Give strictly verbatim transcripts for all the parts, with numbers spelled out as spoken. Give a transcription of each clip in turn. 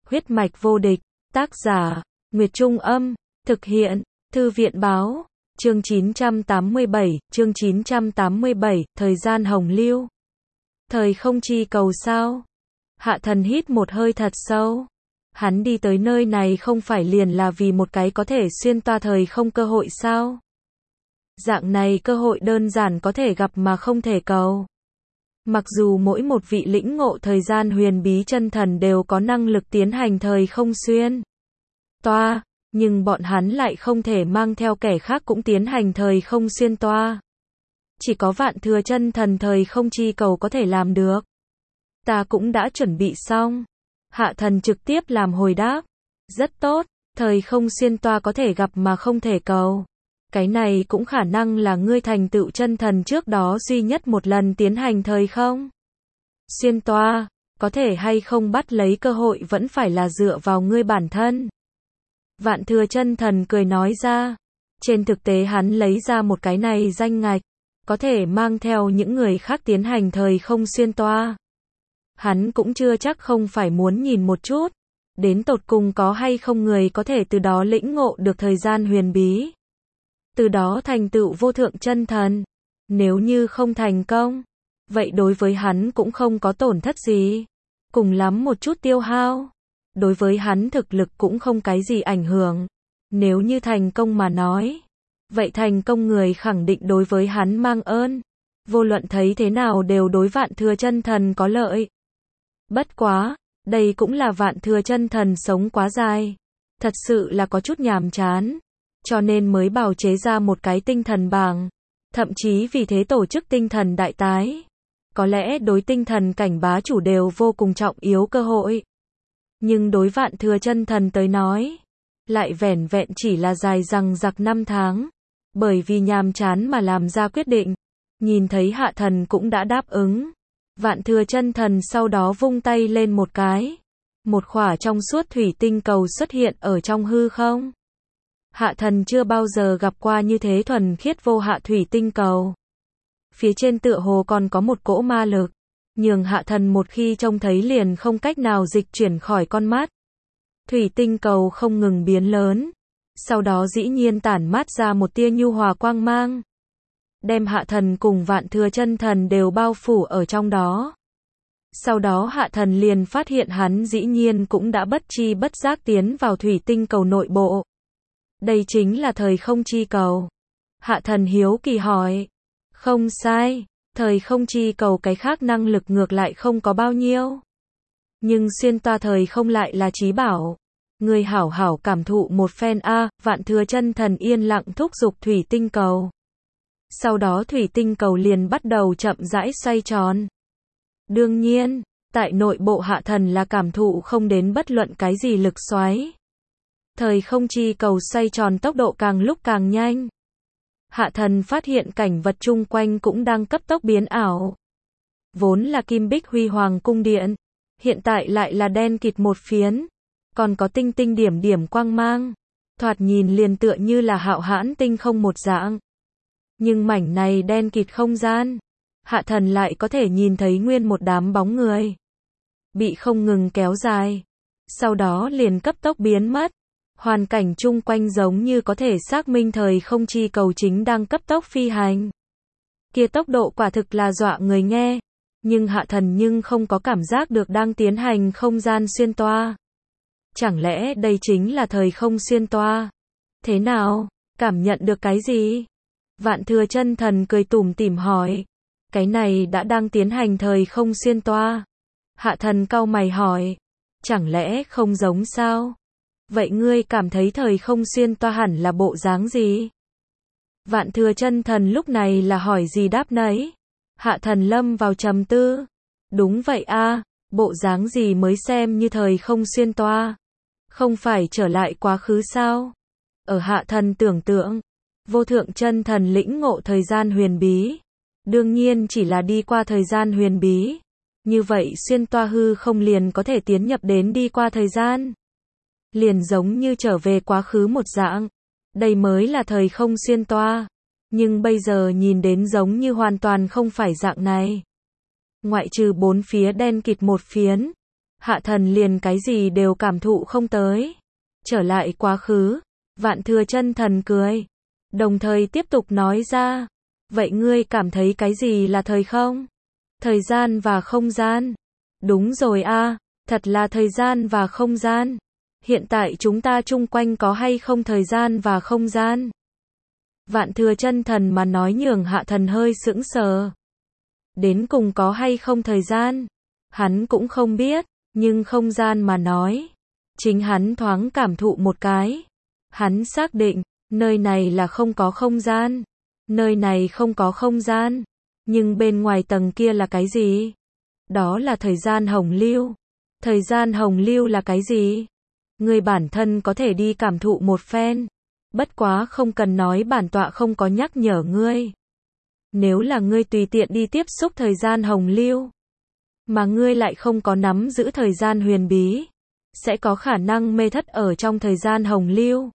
Huyết mạch vô địch, tác giả, Nguyệt Trung Âm, thực hiện, Thư viện Báo, chương chín trăm tám mươi bảy, chương chín trăm tám mươi bảy, thời gian hồng lưu. Thời không chi cầu sao? Hạ Thần hít một hơi thật sâu. Hắn đi tới nơi này không phải liền là vì một cái có thể xuyên toa thời không cơ hội sao? Dạng này cơ hội đơn giản có thể gặp mà không thể cầu. Mặc dù mỗi một vị lĩnh ngộ thời gian huyền bí chân thần đều có năng lực tiến hành thời không xuyên toa, nhưng bọn hắn lại không thể mang theo kẻ khác cũng tiến hành thời không xuyên toa. Chỉ có Vạn Thừa chân thần thời không chi cầu có thể làm được. Ta cũng đã chuẩn bị xong. Hạ Thần trực tiếp làm hồi đáp. Rất tốt, thời không xuyên toa có thể gặp mà không thể cầu. Cái này cũng khả năng là ngươi thành tựu chân thần trước đó duy nhất một lần tiến hành thời không xuyên toa, có thể hay không bắt lấy cơ hội vẫn phải là dựa vào ngươi bản thân. Vạn Thừa chân thần cười nói ra, trên thực tế hắn lấy ra một cái này danh ngạch, có thể mang theo những người khác tiến hành thời không xuyên toa. Hắn cũng chưa chắc không phải muốn nhìn một chút, đến tột cùng có hay không người có thể từ đó lĩnh ngộ được thời gian huyền bí. Từ đó thành tựu vô thượng chân thần. Nếu như không thành công, vậy đối với hắn cũng không có tổn thất gì. Cùng lắm một chút tiêu hao. Đối với hắn thực lực cũng không cái gì ảnh hưởng. Nếu như thành công mà nói, vậy thành công người khẳng định đối với hắn mang ơn. Vô luận thấy thế nào đều đối Vạn Thừa chân thần có lợi. Bất quá, đây cũng là Vạn Thừa chân thần sống quá dài. Thật sự là có chút nhàm chán. Cho nên mới bào chế ra một cái tinh thần bảng. Thậm chí vì thế tổ chức tinh thần đại tái. Có lẽ đối tinh thần cảnh bá chủ đều vô cùng trọng yếu cơ hội. Nhưng đối Vạn Thừa chân thần tới nói, lại vẻn vẹn chỉ là dài dằng dặc năm tháng. Bởi vì nhàm chán mà làm ra quyết định. Nhìn thấy Hạ Thần cũng đã đáp ứng. Vạn Thừa chân thần sau đó vung tay lên một cái. Một khỏa trong suốt thủy tinh cầu xuất hiện ở trong hư không. Hạ Thần chưa bao giờ gặp qua như thế thuần khiết vô hạ thủy tinh cầu. Phía trên tựa hồ còn có một cỗ ma lực, nhường Hạ Thần một khi trông thấy liền không cách nào dịch chuyển khỏi con mắt. Thủy tinh cầu không ngừng biến lớn, sau đó dĩ nhiên tản mát ra một tia nhu hòa quang mang, đem Hạ Thần cùng Vạn Thừa chân thần đều bao phủ ở trong đó. Sau đó Hạ Thần liền phát hiện hắn dĩ nhiên cũng đã bất chi bất giác tiến vào thủy tinh cầu nội bộ. Đây chính là thời không chi cầu. Hạ Thần hiếu kỳ hỏi. Không sai, thời không chi cầu cái khác năng lực ngược lại không có bao nhiêu. Nhưng xuyên toa thời không lại là chí bảo. Người hảo hảo cảm thụ một phen a. À, Vạn Thừa chân thần yên lặng thúc giục thủy tinh cầu. Sau đó thủy tinh cầu liền bắt đầu chậm rãi xoay tròn. Đương nhiên, tại nội bộ Hạ Thần là cảm thụ không đến bất luận cái gì lực xoáy. Thời không chi cầu xoay tròn tốc độ càng lúc càng nhanh. Hạ Thần phát hiện cảnh vật chung quanh cũng đang cấp tốc biến ảo. Vốn là kim bích huy hoàng cung điện, hiện tại lại là đen kịt một phiến, còn có tinh tinh điểm điểm quang mang, thoạt nhìn liền tựa như là hạo hãn tinh không một dạng. Nhưng mảnh này đen kịt không gian, Hạ Thần lại có thể nhìn thấy nguyên một đám bóng người, bị không ngừng kéo dài, sau đó liền cấp tốc biến mất. Hoàn cảnh chung quanh giống như có thể xác minh thời không chi cầu chính đang cấp tốc phi hành. Kia tốc độ quả thực là dọa người nghe, nhưng Hạ Thần nhưng không có cảm giác được đang tiến hành không gian xuyên toa. Chẳng lẽ đây chính là thời không xuyên toa? Thế nào? Cảm nhận được cái gì? Vạn Thừa chân thần cười tủm tỉm hỏi. Cái này đã đang tiến hành thời không xuyên toa. Hạ Thần cau mày hỏi. Chẳng lẽ không giống sao? Vậy ngươi cảm thấy thời không xuyên toa hẳn là bộ dáng gì? Vạn Thừa chân thần lúc này là hỏi gì đáp nấy. Hạ Thần lâm vào trầm tư. Đúng vậy a, bộ dáng gì mới xem như thời không xuyên toa? Không phải trở lại quá khứ sao? Ở Hạ Thần tưởng tượng, vô thượng chân thần lĩnh ngộ thời gian huyền bí. Đương nhiên chỉ là đi qua thời gian huyền bí. Như vậy xuyên toa hư không liền có thể tiến nhập đến đi qua thời gian. Liền giống như trở về quá khứ một dạng. Đây mới là thời không xuyên toa. Nhưng bây giờ nhìn đến giống như hoàn toàn không phải dạng này. Ngoại trừ bốn phía đen kịt một phiến, Hạ thần liền cái gì đều cảm thụ không tới. Trở lại quá khứ, Vạn Thừa Chân Thần cười, đồng thời tiếp tục nói ra, vậy ngươi cảm thấy cái gì là thời không? Thời gian và không gian. Đúng rồi a, thật là thời gian và không gian. Hiện tại chúng ta chung quanh có hay không thời gian và không gian? Vạn Thừa Chân Thần mà nói nhường Hạ thần hơi sững sờ. Đến cùng có hay không thời gian? Hắn cũng không biết, nhưng không gian mà nói. Chính hắn thoáng cảm thụ một cái. Hắn xác định, nơi này là không có không gian. Nơi này không có không gian. Nhưng bên ngoài tầng kia là cái gì? Đó là thời gian hồng lưu. Thời gian hồng lưu là cái gì? Ngươi bản thân có thể đi cảm thụ một phen. Bất quá không cần nói bản tọa không có nhắc nhở ngươi. Nếu là ngươi tùy tiện đi tiếp xúc thời gian hồng lưu, mà ngươi lại không có nắm giữ thời gian huyền bí, sẽ có khả năng mê thất ở trong thời gian hồng lưu.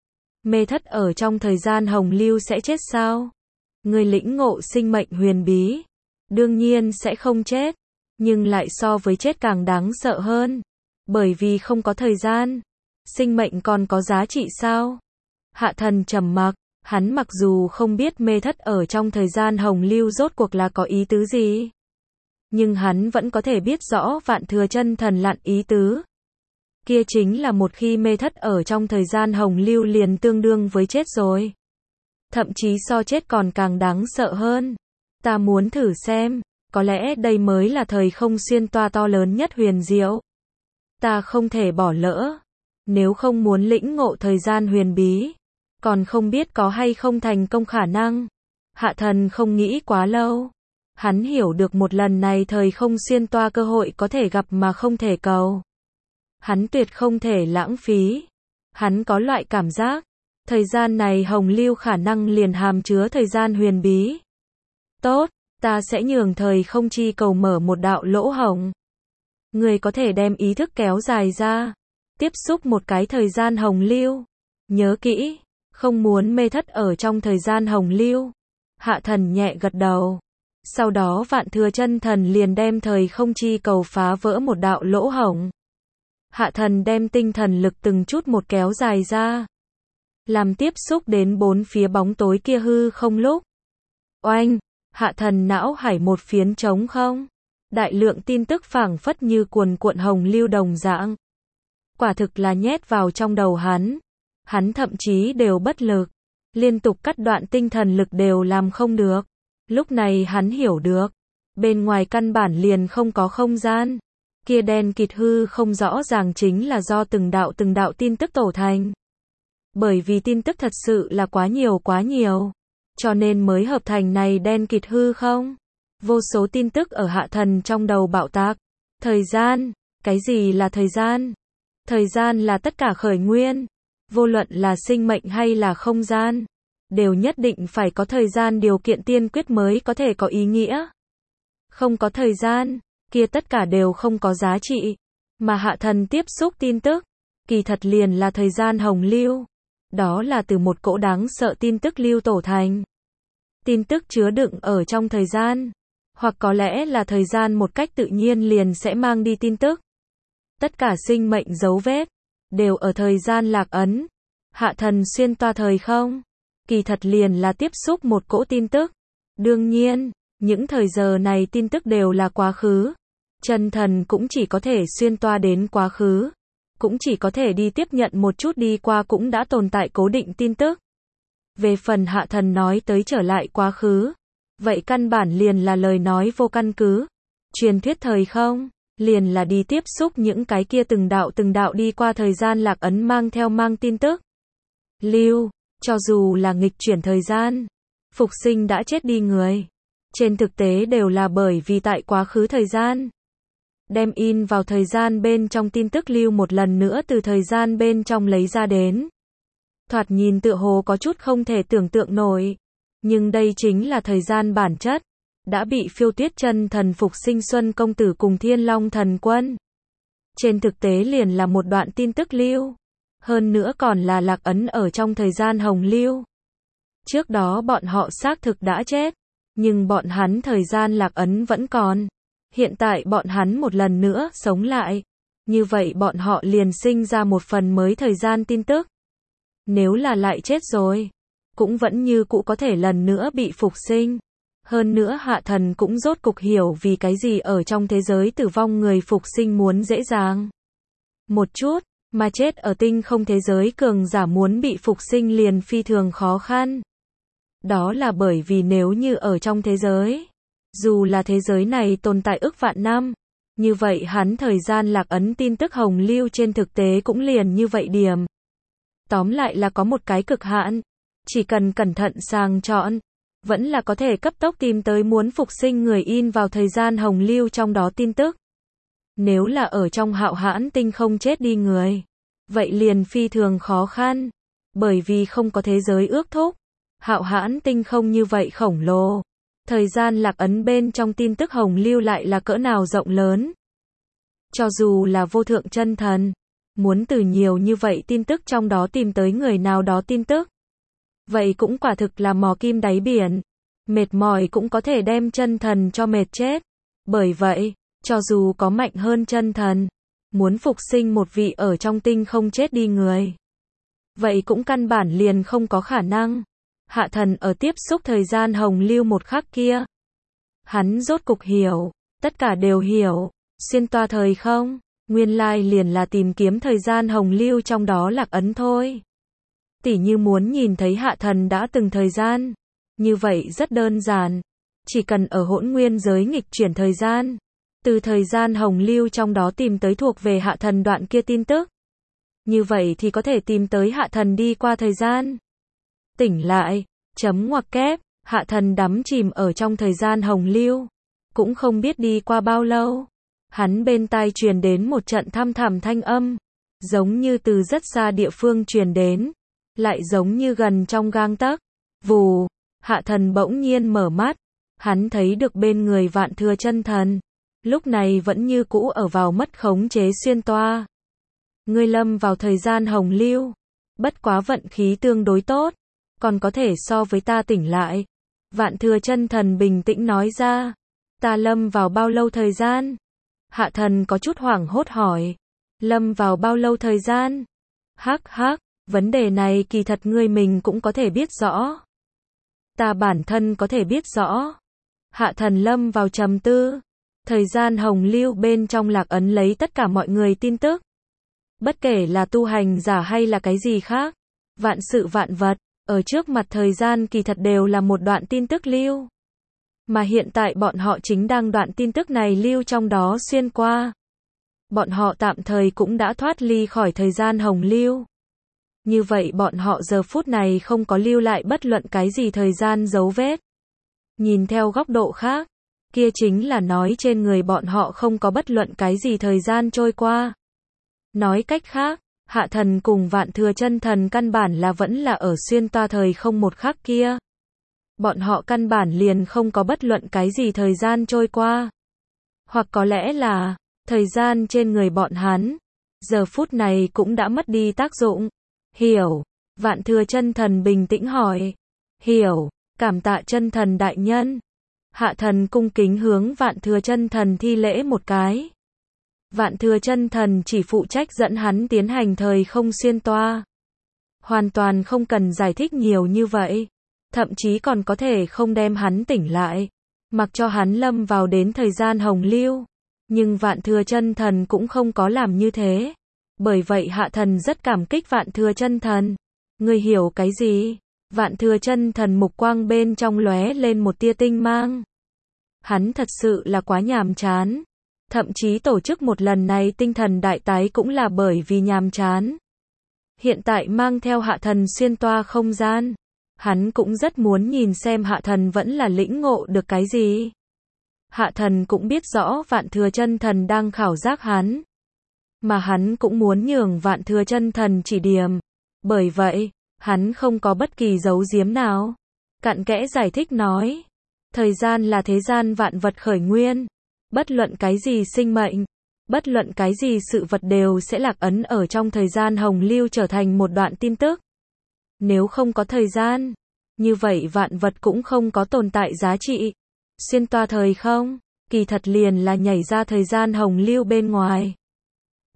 Mê thất ở trong thời gian hồng lưu sẽ chết sao? Ngươi lĩnh ngộ sinh mệnh huyền bí, đương nhiên sẽ không chết, nhưng lại so với chết càng đáng sợ hơn, bởi vì không có thời gian. Sinh mệnh còn có giá trị sao? Hạ thần trầm mặc, hắn mặc dù không biết mê thất ở trong thời gian hồng lưu rốt cuộc là có ý tứ gì, nhưng hắn vẫn có thể biết rõ Vạn Thừa Chân Thần lặn ý tứ. Kia chính là một khi mê thất ở trong thời gian hồng lưu liền tương đương với chết rồi. Thậm chí so chết còn càng đáng sợ hơn. Ta muốn thử xem, có lẽ đây mới là thời không xuyên toa to lớn nhất huyền diệu. Ta không thể bỏ lỡ. Nếu không muốn lĩnh ngộ thời gian huyền bí, còn không biết có hay không thành công khả năng. Hạ thần không nghĩ quá lâu. Hắn hiểu được một lần này thời không xuyên toa cơ hội có thể gặp mà không thể cầu. Hắn tuyệt không thể lãng phí. Hắn có loại cảm giác, thời gian này hồng lưu khả năng liền hàm chứa thời gian huyền bí. Tốt, ta sẽ nhường thời không chi cầu mở một đạo lỗ hổng. Người có thể đem ý thức kéo dài ra, tiếp xúc một cái thời gian hồng lưu. Nhớ kỹ, không muốn mê thất ở trong thời gian hồng lưu. Hạ thần nhẹ gật đầu. Sau đó Vạn Thừa Chân Thần liền đem thời không chi cầu phá vỡ một đạo lỗ hổng. Hạ thần đem tinh thần lực từng chút một kéo dài ra, làm tiếp xúc đến bốn phía bóng tối kia hư không lúc. Oanh, hạ thần não hải một phiến trống không. Đại lượng tin tức phảng phất như cuồn cuộn hồng lưu đồng dạng. Quả thực là nhét vào trong đầu hắn. Hắn thậm chí đều bất lực. Liên tục cắt đoạn tinh thần lực đều làm không được. Lúc này hắn hiểu được. Bên ngoài căn bản liền không có không gian. Kia đen kịt hư không rõ ràng chính là do từng đạo từng đạo tin tức tổ thành. Bởi vì tin tức thật sự là quá nhiều quá nhiều. Cho nên mới hợp thành này đen kịt hư không. Vô số tin tức ở hạ thần trong đầu bạo tạc. Thời gian. Cái gì là thời gian? Thời gian là tất cả khởi nguyên. Vô luận là sinh mệnh hay là không gian, đều nhất định phải có thời gian điều kiện tiên quyết mới có thể có ý nghĩa. Không có thời gian, kia tất cả đều không có giá trị. Mà hạ thần tiếp xúc tin tức, kỳ thật liền là thời gian hồng lưu. Đó là từ một cỗ đáng sợ tin tức lưu tổ thành. Tin tức chứa đựng ở trong thời gian, hoặc có lẽ là thời gian một cách tự nhiên liền sẽ mang đi tin tức. Tất cả sinh mệnh dấu vết, đều ở thời gian lạc ấn. Hạ thần xuyên toa thời không, kỳ thật liền là tiếp xúc một cỗ tin tức. Đương nhiên, những thời giờ này tin tức đều là quá khứ. Chân thần cũng chỉ có thể xuyên toa đến quá khứ. Cũng chỉ có thể đi tiếp nhận một chút đi qua cũng đã tồn tại cố định tin tức. Về phần hạ thần nói tới trở lại quá khứ, vậy căn bản liền là lời nói vô căn cứ. Truyền thuyết thời không, liền là đi tiếp xúc những cái kia từng đạo từng đạo đi qua thời gian lạc ấn mang theo mang tin tức. Lưu, cho dù là nghịch chuyển thời gian, phục sinh đã chết đi người, trên thực tế đều là bởi vì tại quá khứ thời gian. Đem in vào thời gian bên trong tin tức lưu một lần nữa từ thời gian bên trong lấy ra đến. Thoạt nhìn tựa hồ có chút không thể tưởng tượng nổi. Nhưng đây chính là thời gian bản chất. Đã bị Phiêu Tuyết Chân Thần phục sinh Xuân Công Tử cùng Thiên Long Thần Quân. Trên thực tế liền là một đoạn tin tức lưu. Hơn nữa còn là lạc ấn ở trong thời gian hồng lưu. Trước đó bọn họ xác thực đã chết. Nhưng bọn hắn thời gian lạc ấn vẫn còn. Hiện tại bọn hắn một lần nữa sống lại. Như vậy bọn họ liền sinh ra một phần mới thời gian tin tức. Nếu là lại chết rồi, cũng vẫn như cũ có thể lần nữa bị phục sinh. Hơn nữa Hạ Thần cũng rốt cục hiểu vì cái gì ở trong thế giới tử vong người phục sinh muốn dễ dàng một chút, mà chết ở tinh không thế giới cường giả muốn bị phục sinh liền phi thường khó khăn. Đó là bởi vì nếu như ở trong thế giới, dù là thế giới này tồn tại ức vạn năm, như vậy hắn thời gian lạc ấn tin tức hồng lưu trên thực tế cũng liền như vậy điểm. Tóm lại là có một cái cực hạn, chỉ cần cẩn thận sàng chọn, vẫn là có thể cấp tốc tìm tới muốn phục sinh người in vào thời gian hồng lưu trong đó tin tức. Nếu là ở trong hạo hãn tinh không chết đi người, vậy liền phi thường khó khăn, bởi vì không có thế giới ước thúc. Hạo hãn tinh không như vậy khổng lồ, thời gian lạc ấn bên trong tin tức hồng lưu lại là cỡ nào rộng lớn. Cho dù là vô thượng chân thần, muốn từ nhiều như vậy tin tức trong đó tìm tới người nào đó tin tức, vậy cũng quả thực là mò kim đáy biển, mệt mỏi cũng có thể đem chân thần cho mệt chết. Bởi vậy, cho dù có mạnh hơn chân thần, muốn phục sinh một vị ở trong tinh không chết đi người, vậy cũng căn bản liền không có khả năng. Hạ Thần ở tiếp xúc thời gian hồng lưu một khắc kia, hắn rốt cục hiểu, tất cả đều hiểu, xuyên toa thời không, nguyên lai liền là tìm kiếm thời gian hồng lưu trong đó lạc ấn thôi. Tỉ như muốn nhìn thấy Hạ Thần đã từng thời gian, như vậy rất đơn giản, chỉ cần ở hỗn nguyên giới nghịch chuyển thời gian, từ thời gian hồng lưu trong đó tìm tới thuộc về Hạ Thần đoạn kia tin tức. Như vậy thì có thể tìm tới Hạ Thần đi qua thời gian. Tỉnh lại, chấm ngoặc kép, Hạ Thần đắm chìm ở trong thời gian hồng lưu, cũng không biết đi qua bao lâu. Hắn bên tai truyền đến một trận thăm thẳm thanh âm, giống như từ rất xa địa phương truyền đến, lại giống như gần trong gang tấc. Vù, Hạ Thần bỗng nhiên mở mắt, hắn thấy được bên người Vạn Thừa Chân Thần, lúc này vẫn như cũ ở vào mất khống chế xuyên toa. Ngươi lâm vào thời gian hồng lưu, bất quá vận khí tương đối tốt, còn có thể so với ta tỉnh lại. Vạn Thừa Chân Thần bình tĩnh nói ra, ta lâm vào bao lâu thời gian? Hạ Thần có chút hoảng hốt hỏi, lâm vào bao lâu thời gian? Hắc hắc, vấn đề này kỳ thật ngươi mình cũng có thể biết rõ. Ta bản thân có thể biết rõ. Hạ Thần lâm vào trầm tư, thời gian hồng lưu bên trong lạc ấn lấy tất cả mọi người tin tức. Bất kể là tu hành giả hay là cái gì khác, vạn sự vạn vật, ở trước mặt thời gian kỳ thật đều là một đoạn tin tức lưu. Mà hiện tại bọn họ chính đang đoạn tin tức này lưu trong đó xuyên qua. Bọn họ tạm thời cũng đã thoát ly khỏi thời gian hồng lưu. Như vậy bọn họ giờ phút này không có lưu lại bất luận cái gì thời gian dấu vết. Nhìn theo góc độ khác, kia chính là nói trên người bọn họ không có bất luận cái gì thời gian trôi qua. Nói cách khác, Hạ Thần cùng Vạn Thừa Chân Thần căn bản là vẫn là ở xuyên toa thời không một khắc kia. Bọn họ căn bản liền không có bất luận cái gì thời gian trôi qua. Hoặc có lẽ là, thời gian trên người bọn hắn, giờ phút này cũng đã mất đi tác dụng. Hiểu, Vạn Thừa Chân Thần bình tĩnh hỏi. Hiểu, cảm tạ Chân Thần đại nhân. Hạ Thần cung kính hướng Vạn Thừa Chân Thần thi lễ một cái. Vạn Thừa Chân Thần chỉ phụ trách dẫn hắn tiến hành thời không xuyên toa. Hoàn toàn không cần giải thích nhiều như vậy. Thậm chí còn có thể không đem hắn tỉnh lại, mặc cho hắn lâm vào đến thời gian hồng lưu. Nhưng Vạn Thừa Chân Thần cũng không có làm như thế. Bởi vậy Hạ Thần rất cảm kích Vạn Thừa Chân Thần. Ngươi hiểu cái gì? Vạn Thừa Chân Thần mục quang bên trong lóe lên một tia tinh mang. Hắn thật sự là quá nhàm chán. Thậm chí tổ chức một lần này tinh thần đại tái cũng là bởi vì nhàm chán. Hiện tại mang theo Hạ Thần xuyên toa không gian. Hắn cũng rất muốn nhìn xem Hạ Thần vẫn là lĩnh ngộ được cái gì. Hạ Thần cũng biết rõ Vạn Thừa Chân Thần đang khảo giác hắn. Mà hắn cũng muốn nhường Vạn Thừa Chân Thần chỉ điểm. Bởi vậy, hắn không có bất kỳ giấu giếm nào. Cặn kẽ giải thích nói. Thời gian là thế gian vạn vật khởi nguyên. Bất luận cái gì sinh mệnh, bất luận cái gì sự vật đều sẽ lạc ấn ở trong thời gian hồng lưu trở thành một đoạn tin tức. Nếu không có thời gian, như vậy vạn vật cũng không có tồn tại giá trị. Xuyên toa thời không, kỳ thật liền là nhảy ra thời gian hồng lưu bên ngoài.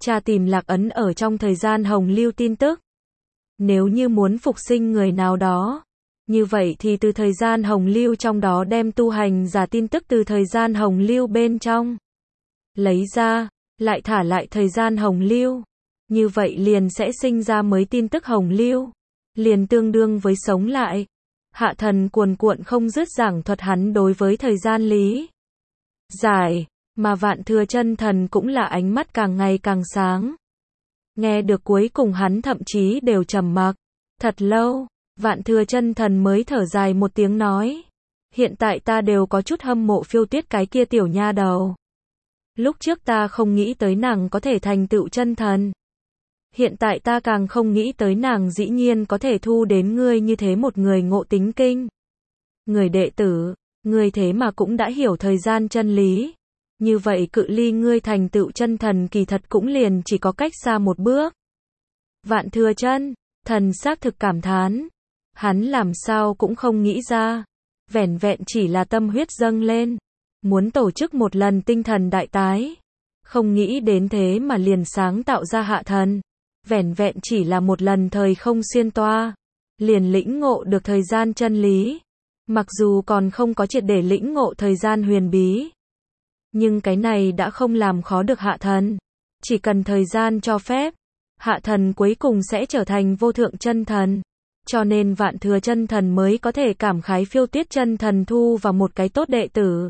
tra tìm lạc ấn ở trong thời gian hồng lưu tin tức. Nếu như muốn phục sinh người nào đó, như vậy thì từ thời gian hồng lưu trong đó đem tu hành giả tin tức từ thời gian hồng lưu bên trong lấy ra, lại thả lại thời gian hồng lưu. Như vậy liền sẽ sinh ra mới tin tức hồng lưu, liền tương đương với sống lại. Hạ thần cuồn cuộn không dứt giảng thuật hắn đối với thời gian lý giải, mà Vạn Thừa Chân Thần cũng là ánh mắt càng ngày càng sáng. Nghe được cuối cùng hắn thậm chí đều trầm mặc. Thật lâu, Vạn Thừa Chân Thần mới thở dài một tiếng nói. Hiện tại ta đều có chút hâm mộ Phiêu Tuyết cái kia tiểu nha đầu. Lúc trước ta không nghĩ tới nàng có thể thành tựu chân thần. Hiện tại ta càng không nghĩ tới nàng dĩ nhiên có thể thu đến ngươi như thế một người ngộ tính kinh. Người đệ tử, ngươi thế mà cũng đã hiểu thời gian chân lý. Như vậy cự ly ngươi thành tựu chân thần kỳ thật cũng liền chỉ có cách xa một bước. Vạn Thừa Chân Thần xác thực cảm thán. Hắn làm sao cũng không nghĩ ra. Vẻn vẹn chỉ là tâm huyết dâng lên. Muốn tổ chức một lần tinh thần đại tái. Không nghĩ đến thế mà liền sáng tạo ra hạ thần. Vẻn vẹn chỉ là một lần thời không xuyên toa. Liền lĩnh ngộ được thời gian chân lý. Mặc dù còn không có triệt để lĩnh ngộ thời gian huyền bí. Nhưng cái này đã không làm khó được hạ thần. Chỉ cần thời gian cho phép, hạ thần cuối cùng sẽ trở thành vô thượng chân thần. Cho nên Vạn Thừa Chân Thần mới có thể cảm khái Phiêu Tuyết chân thần thu vào một cái tốt đệ tử.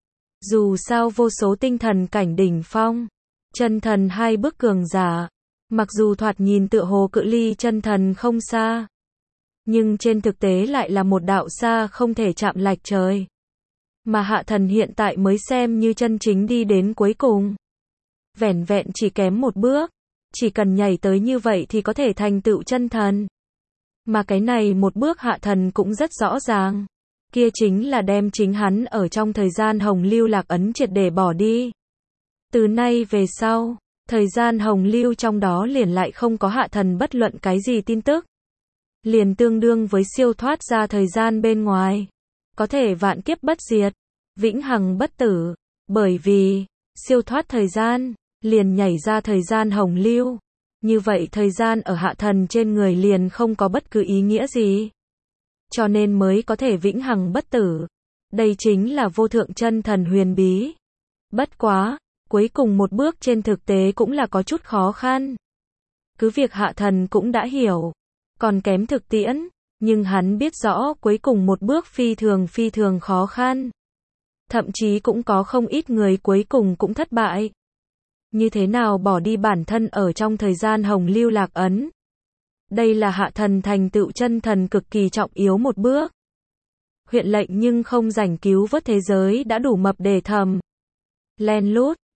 Dù sao vô số tinh thần cảnh đỉnh phong, chân thần hai bước cường giả, mặc dù thoạt nhìn tựa hồ cự ly chân thần không xa, nhưng trên thực tế lại là một đạo xa không thể chạm lệch trời. Mà hạ thần hiện tại mới xem như chân chính đi đến cuối cùng. Vẻn vẹn chỉ kém một bước, chỉ cần nhảy tới như vậy thì có thể thành tựu chân thần. Mà cái này một bước hạ thần cũng rất rõ ràng. Kia chính là đem chính hắn ở trong thời gian hồng lưu lạc ấn triệt để bỏ đi. Từ nay về sau, thời gian hồng lưu trong đó liền lại không có hạ thần bất luận cái gì tin tức. Liền tương đương với siêu thoát ra thời gian bên ngoài. Có thể vạn kiếp bất diệt, vĩnh hằng bất tử. Bởi vì, siêu thoát thời gian, liền nhảy ra thời gian hồng lưu. Như vậy thời gian ở hạ thần trên người liền không có bất cứ ý nghĩa gì. Cho nên mới có thể vĩnh hằng bất tử. Đây chính là vô thượng chân thần huyền bí. Bất quá, cuối cùng một bước trên thực tế cũng là có chút khó khăn. Cứ việc hạ thần cũng đã hiểu, còn kém thực tiễn, nhưng hắn biết rõ cuối cùng một bước phi thường phi thường khó khăn. Thậm chí cũng có không ít người cuối cùng cũng thất bại. Như thế nào bỏ đi bản thân ở trong thời gian hồng lưu lạc ấn. Đây là hạ thần thành tựu chân thần cực kỳ trọng yếu một bước. Huyện lệnh nhưng không rảnh cứu vớt thế giới đã đủ mập để thầm. Len lút,